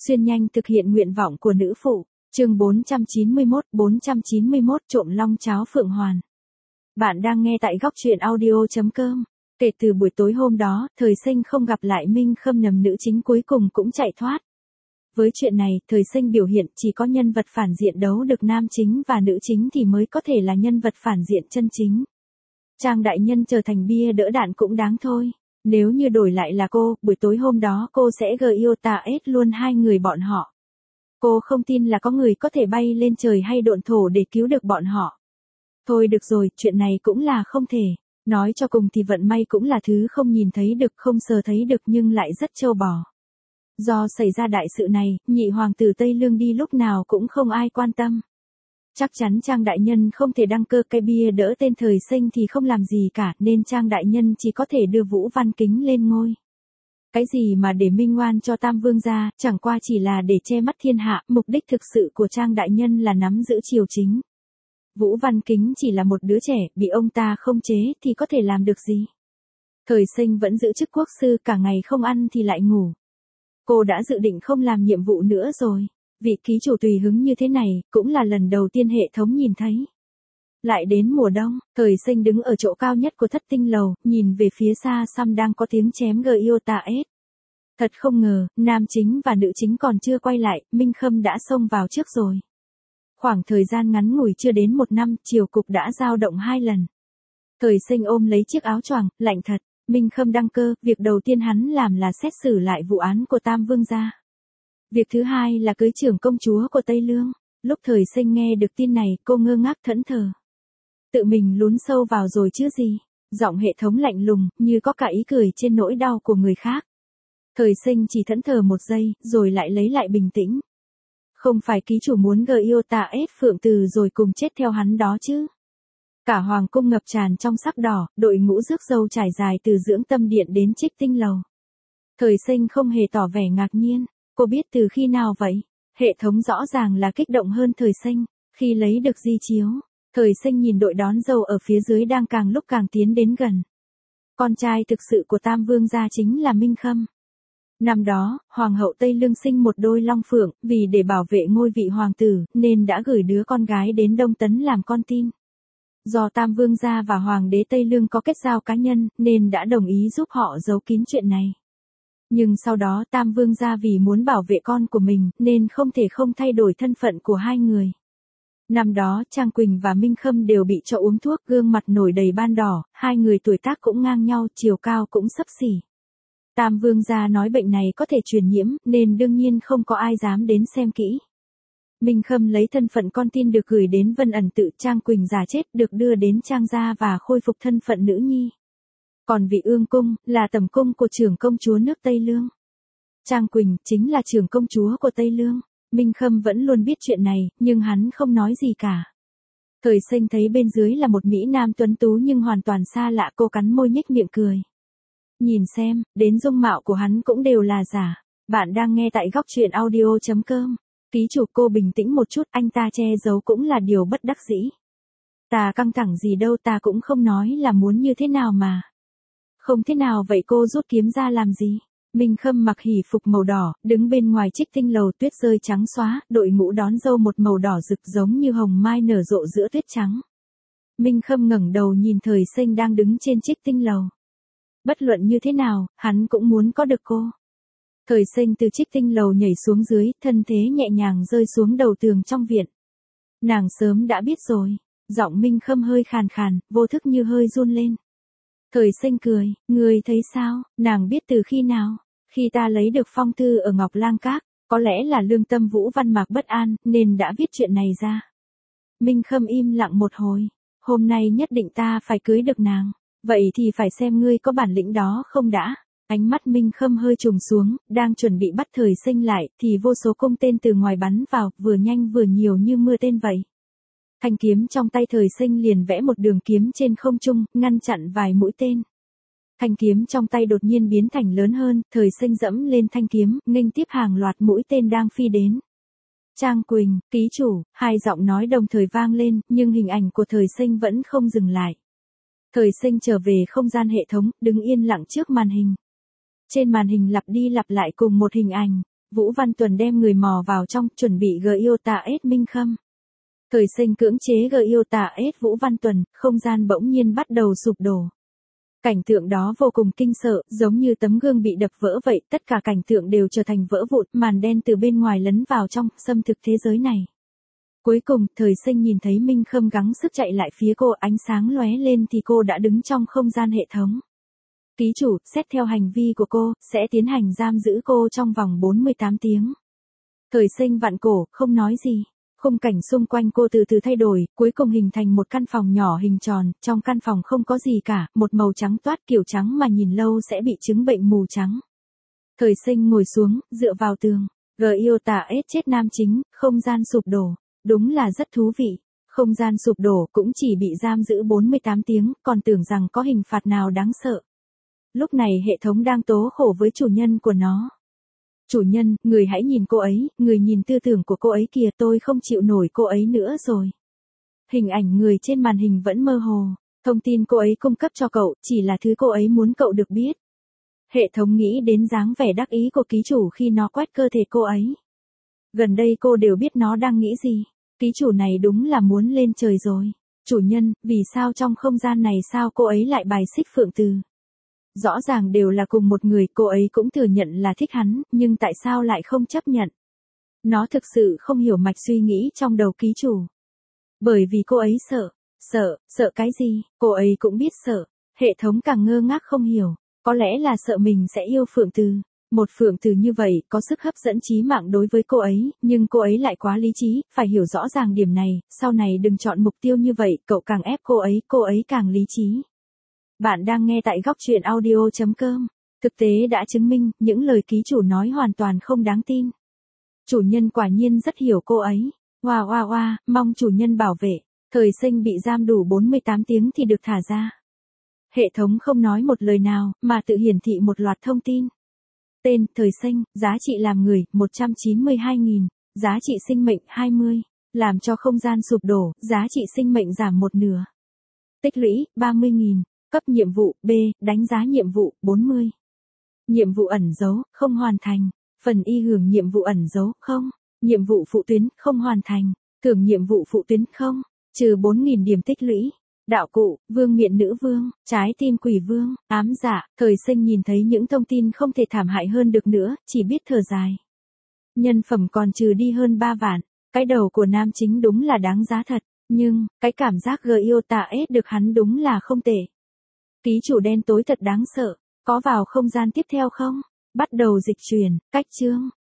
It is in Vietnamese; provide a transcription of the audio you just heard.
Xuyên nhanh thực hiện nguyện vọng của nữ phụ. Chương 491 trộm long cháo Phượng Hoàn. Bạn đang nghe tại góc truyện audio.com. Kể từ buổi tối hôm đó, Thời Sinh không gặp lại Minh Khâm, nằm nữ chính cuối cùng cũng chạy thoát. Với chuyện này, Thời Sinh biểu hiện chỉ có nhân vật phản diện đấu được nam chính và nữ chính thì mới có thể là nhân vật phản diện chân chính. Trang đại nhân trở thành bia đỡ đạn cũng đáng thôi. Nếu như đổi lại là cô, buổi tối hôm đó cô sẽ GIOTA-S luôn hai người bọn họ. Cô không tin là có người có thể bay lên trời hay độn thổ để cứu được bọn họ. Thôi được rồi, chuyện này cũng là không thể. Nói cho cùng thì vận may cũng là thứ không nhìn thấy được, không sờ thấy được nhưng lại rất trâu bò. Do xảy ra đại sự này, nhị hoàng tử Tây Lương đi lúc nào cũng không ai quan tâm. Chắc chắn Trang đại nhân không thể đăng cơ, cái bia đỡ tên Thời Sinh thì không làm gì cả, nên Trang đại nhân chỉ có thể đưa Vũ Văn Kính lên ngôi. Cái gì mà để minh oan cho Tam Vương gia, chẳng qua chỉ là để che mắt thiên hạ, mục đích thực sự của Trang đại nhân là nắm giữ triều chính. Vũ Văn Kính chỉ là một đứa trẻ, bị ông ta không chế thì có thể làm được gì. Thời Sinh vẫn giữ chức quốc sư, cả ngày không ăn thì lại ngủ. Cô đã dự định không làm nhiệm vụ nữa rồi. Vị ký chủ tùy hứng như thế này, cũng là lần đầu tiên hệ thống nhìn thấy. Lại đến mùa đông, Thời Sinh đứng ở chỗ cao nhất của Thất Tinh Lầu, nhìn về phía xa xăm đang có tiếng chém GIOTA-S. Thật không ngờ, nam chính và nữ chính còn chưa quay lại, Minh Khâm đã xông vào trước rồi. Khoảng thời gian ngắn ngủi chưa đến 1 năm, triều cục đã dao động 2 lần. Thời Sinh ôm lấy chiếc áo choàng, lạnh thật. Minh Khâm đăng cơ, việc đầu tiên hắn làm là xét xử lại vụ án của Tam Vương gia. Việc thứ hai là cưới trưởng công chúa của Tây Lương. Lúc Thời Sinh nghe được tin này, cô ngơ ngác thẫn thờ. Tự mình lún sâu vào rồi chứ gì. Giọng hệ thống lạnh lùng, như có cả ý cười trên nỗi đau của người khác. Thời Sinh chỉ thẫn thờ 1 giây, rồi lại lấy lại bình tĩnh. Không phải ký chủ muốn GIOTA-S Phượng Từ rồi cùng chết theo hắn đó chứ. Cả hoàng cung ngập tràn trong sắc đỏ, đội ngũ rước dâu trải dài từ Dưỡng Tâm Điện đến Trích Tinh Lầu. Thời Sinh không hề tỏ vẻ ngạc nhiên. Cô biết từ khi nào vậy? Hệ thống rõ ràng là kích động hơn Thời Sinh. Khi lấy được di chiếu, Thời Sinh nhìn đội đón dâu ở phía dưới đang càng lúc càng tiến đến gần. Con trai thực sự của Tam Vương gia chính là Minh Khâm. Năm đó, Hoàng hậu Tây Lương sinh một đôi long phượng, vì để bảo vệ ngôi vị hoàng tử, nên đã gửi đứa con gái đến Đông Tấn làm con tin. Do Tam Vương gia và Hoàng đế Tây Lương có kết giao cá nhân, nên đã đồng ý giúp họ giấu kín chuyện này. Nhưng sau đó Tam Vương gia vì muốn bảo vệ con của mình, nên không thể không thay đổi thân phận của hai người. Năm đó Trang Quỳnh và Minh Khâm đều bị cho uống thuốc, gương mặt nổi đầy ban đỏ, hai người tuổi tác cũng ngang nhau, chiều cao cũng xấp xỉ. Tam Vương gia nói bệnh này có thể truyền nhiễm, nên đương nhiên không có ai dám đến xem kỹ. Minh Khâm lấy thân phận con tin được gửi đến Vân Ẩn Tự, Trang Quỳnh giả chết được đưa đến Trang gia và khôi phục thân phận nữ nhi. Còn vị Ương Cung, là tẩm cung của trưởng công chúa nước Tây Lương. Trang Quỳnh, chính là trưởng công chúa của Tây Lương. Minh Khâm vẫn luôn biết chuyện này, nhưng hắn không nói gì cả. Thời Sinh thấy bên dưới là một mỹ nam tuấn tú nhưng hoàn toàn xa lạ, cô cắn môi nhếch miệng cười. Nhìn xem, đến dung mạo của hắn cũng đều là giả. Bạn đang nghe tại góc truyện audio.com. Ký chủ, cô bình tĩnh một chút, anh ta che giấu cũng là điều bất đắc dĩ. Ta căng thẳng gì đâu, ta cũng không nói là muốn như thế nào mà. Không thế nào vậy, cô rút kiếm ra làm gì? Minh Khâm mặc hỉ phục màu đỏ, đứng bên ngoài Trích Tinh Lầu, tuyết rơi trắng xóa, đội ngũ đón dâu một màu đỏ rực giống như hồng mai nở rộ giữa tuyết trắng. Minh Khâm ngẩng đầu nhìn Thời Sinh đang đứng trên Trích Tinh Lầu. Bất luận như thế nào, hắn cũng muốn có được cô. Thời Sinh từ Trích Tinh Lầu nhảy xuống dưới, thân thế nhẹ nhàng rơi xuống đầu tường trong viện. Nàng sớm đã biết rồi. Giọng Minh Khâm hơi khàn khàn, vô thức như hơi run lên. Thời Sinh cười, ngươi thấy sao? Nàng biết từ khi nào? Khi ta lấy được phong thư ở Ngọc Lang Các, có lẽ là lương tâm Vũ Văn Mạc bất an, nên đã viết chuyện này ra. Minh Khâm im lặng một hồi. Hôm nay nhất định ta phải cưới được nàng. Vậy thì phải xem ngươi có bản lĩnh đó không đã. Ánh mắt Minh Khâm hơi trùng xuống, đang chuẩn bị bắt Thời Sinh lại, thì vô số cung tên từ ngoài bắn vào, vừa nhanh vừa nhiều như mưa tên vậy. Thanh kiếm trong tay Thời Sinh liền vẽ một đường kiếm trên không trung, ngăn chặn vài mũi tên. Thanh kiếm trong tay đột nhiên biến thành lớn hơn, Thời Sinh dẫm lên thanh kiếm, nghênh tiếp hàng loạt mũi tên đang phi đến. Trang Quỳnh, ký chủ, hai giọng nói đồng thời vang lên, nhưng hình ảnh của Thời Sinh vẫn không dừng lại. Thời Sinh trở về không gian hệ thống, đứng yên lặng trước màn hình. Trên màn hình lặp đi lặp lại cùng một hình ảnh. Vũ Văn Tuần đem người mò vào trong, chuẩn bị Gyota-S Minh Khâm. Thời sinh cưỡng chế Gyota-S Vũ Văn Tuần, không gian bỗng nhiên bắt đầu sụp đổ. Cảnh tượng đó vô cùng kinh sợ, giống như tấm gương bị đập vỡ vậy, tất cả cảnh tượng đều trở thành vỡ vụn, màn đen từ bên ngoài lấn vào trong, xâm thực thế giới này. Cuối cùng, thời sinh nhìn thấy Minh Khâm gắng sức chạy lại phía cô, ánh sáng lóe lên thì cô đã đứng trong không gian hệ thống. Ký chủ, xét theo hành vi của cô, sẽ tiến hành giam giữ cô trong vòng 48 tiếng. Thời sinh vặn cổ, không nói gì. Khung cảnh xung quanh cô từ từ thay đổi, cuối cùng hình thành một căn phòng nhỏ hình tròn, trong căn phòng không có gì cả, một màu trắng toát kiểu trắng mà nhìn lâu sẽ bị chứng bệnh mù trắng. Thời sinh ngồi xuống, dựa vào tường. Gyota-S chết nam chính, không gian sụp đổ. Đúng là rất thú vị. Không gian sụp đổ cũng chỉ bị giam giữ 48 tiếng, còn tưởng rằng có hình phạt nào đáng sợ. Lúc này hệ thống đang tố khổ với chủ nhân của nó. Chủ nhân, người hãy nhìn cô ấy, người nhìn tư tưởng của cô ấy kìa, tôi không chịu nổi cô ấy nữa rồi. Hình ảnh người trên màn hình vẫn mơ hồ, thông tin cô ấy cung cấp cho cậu, chỉ là thứ cô ấy muốn cậu được biết. Hệ thống nghĩ đến dáng vẻ đắc ý của ký chủ khi nó quét cơ thể cô ấy. Gần đây cô đều biết nó đang nghĩ gì, ký chủ này đúng là muốn lên trời rồi. Chủ nhân, vì sao trong không gian này sao cô ấy lại bài xích Phượng Từ? Rõ ràng đều là cùng một người, cô ấy cũng thừa nhận là thích hắn, nhưng tại sao lại không chấp nhận? Nó thực sự không hiểu mạch suy nghĩ trong đầu ký chủ. Bởi vì cô ấy sợ cái gì, cô ấy cũng biết sợ. Hệ thống càng ngơ ngác không hiểu, có lẽ là sợ mình sẽ yêu Phượng Từ. Một Phượng Từ như vậy, có sức hấp dẫn chí mạng đối với cô ấy, nhưng cô ấy lại quá lý trí, phải hiểu rõ ràng điểm này, sau này đừng chọn mục tiêu như vậy, cậu càng ép cô ấy càng lý trí. Bạn đang nghe tại góc truyện audio.com. Thực tế đã chứng minh, những lời ký chủ nói hoàn toàn không đáng tin. Chủ nhân quả nhiên rất hiểu cô ấy. Wow, mong chủ nhân bảo vệ. Thời sinh bị giam đủ 48 tiếng thì được thả ra. Hệ thống không nói một lời nào, mà tự hiển thị một loạt thông tin. Tên, thời sinh, giá trị làm người, 192.000, giá trị sinh mệnh, 20. Làm cho không gian sụp đổ, giá trị sinh mệnh giảm một nửa. Tích lũy, 30.000. Cấp nhiệm vụ, B, đánh giá nhiệm vụ, 40. Nhiệm vụ ẩn dấu, không hoàn thành. Phần y hưởng nhiệm vụ ẩn dấu, không. Nhiệm vụ phụ tuyến, không hoàn thành. Thưởng nhiệm vụ phụ tuyến, không. Trừ 4.000 điểm tích lũy. Đạo cụ, vương miện nữ vương, trái tim quỷ vương, ám dạ. Thời sinh nhìn thấy những thông tin không thể thảm hại hơn được nữa, chỉ biết thở dài. Nhân phẩm còn trừ đi hơn 3 vạn. Cái đầu của nam chính đúng là đáng giá thật. Nhưng, cái cảm giác Gyota-S được hắn đúng là không tệ. Ký chủ đen tối thật đáng sợ, có vào không gian tiếp theo không? Bắt đầu dịch chuyển, cách chương.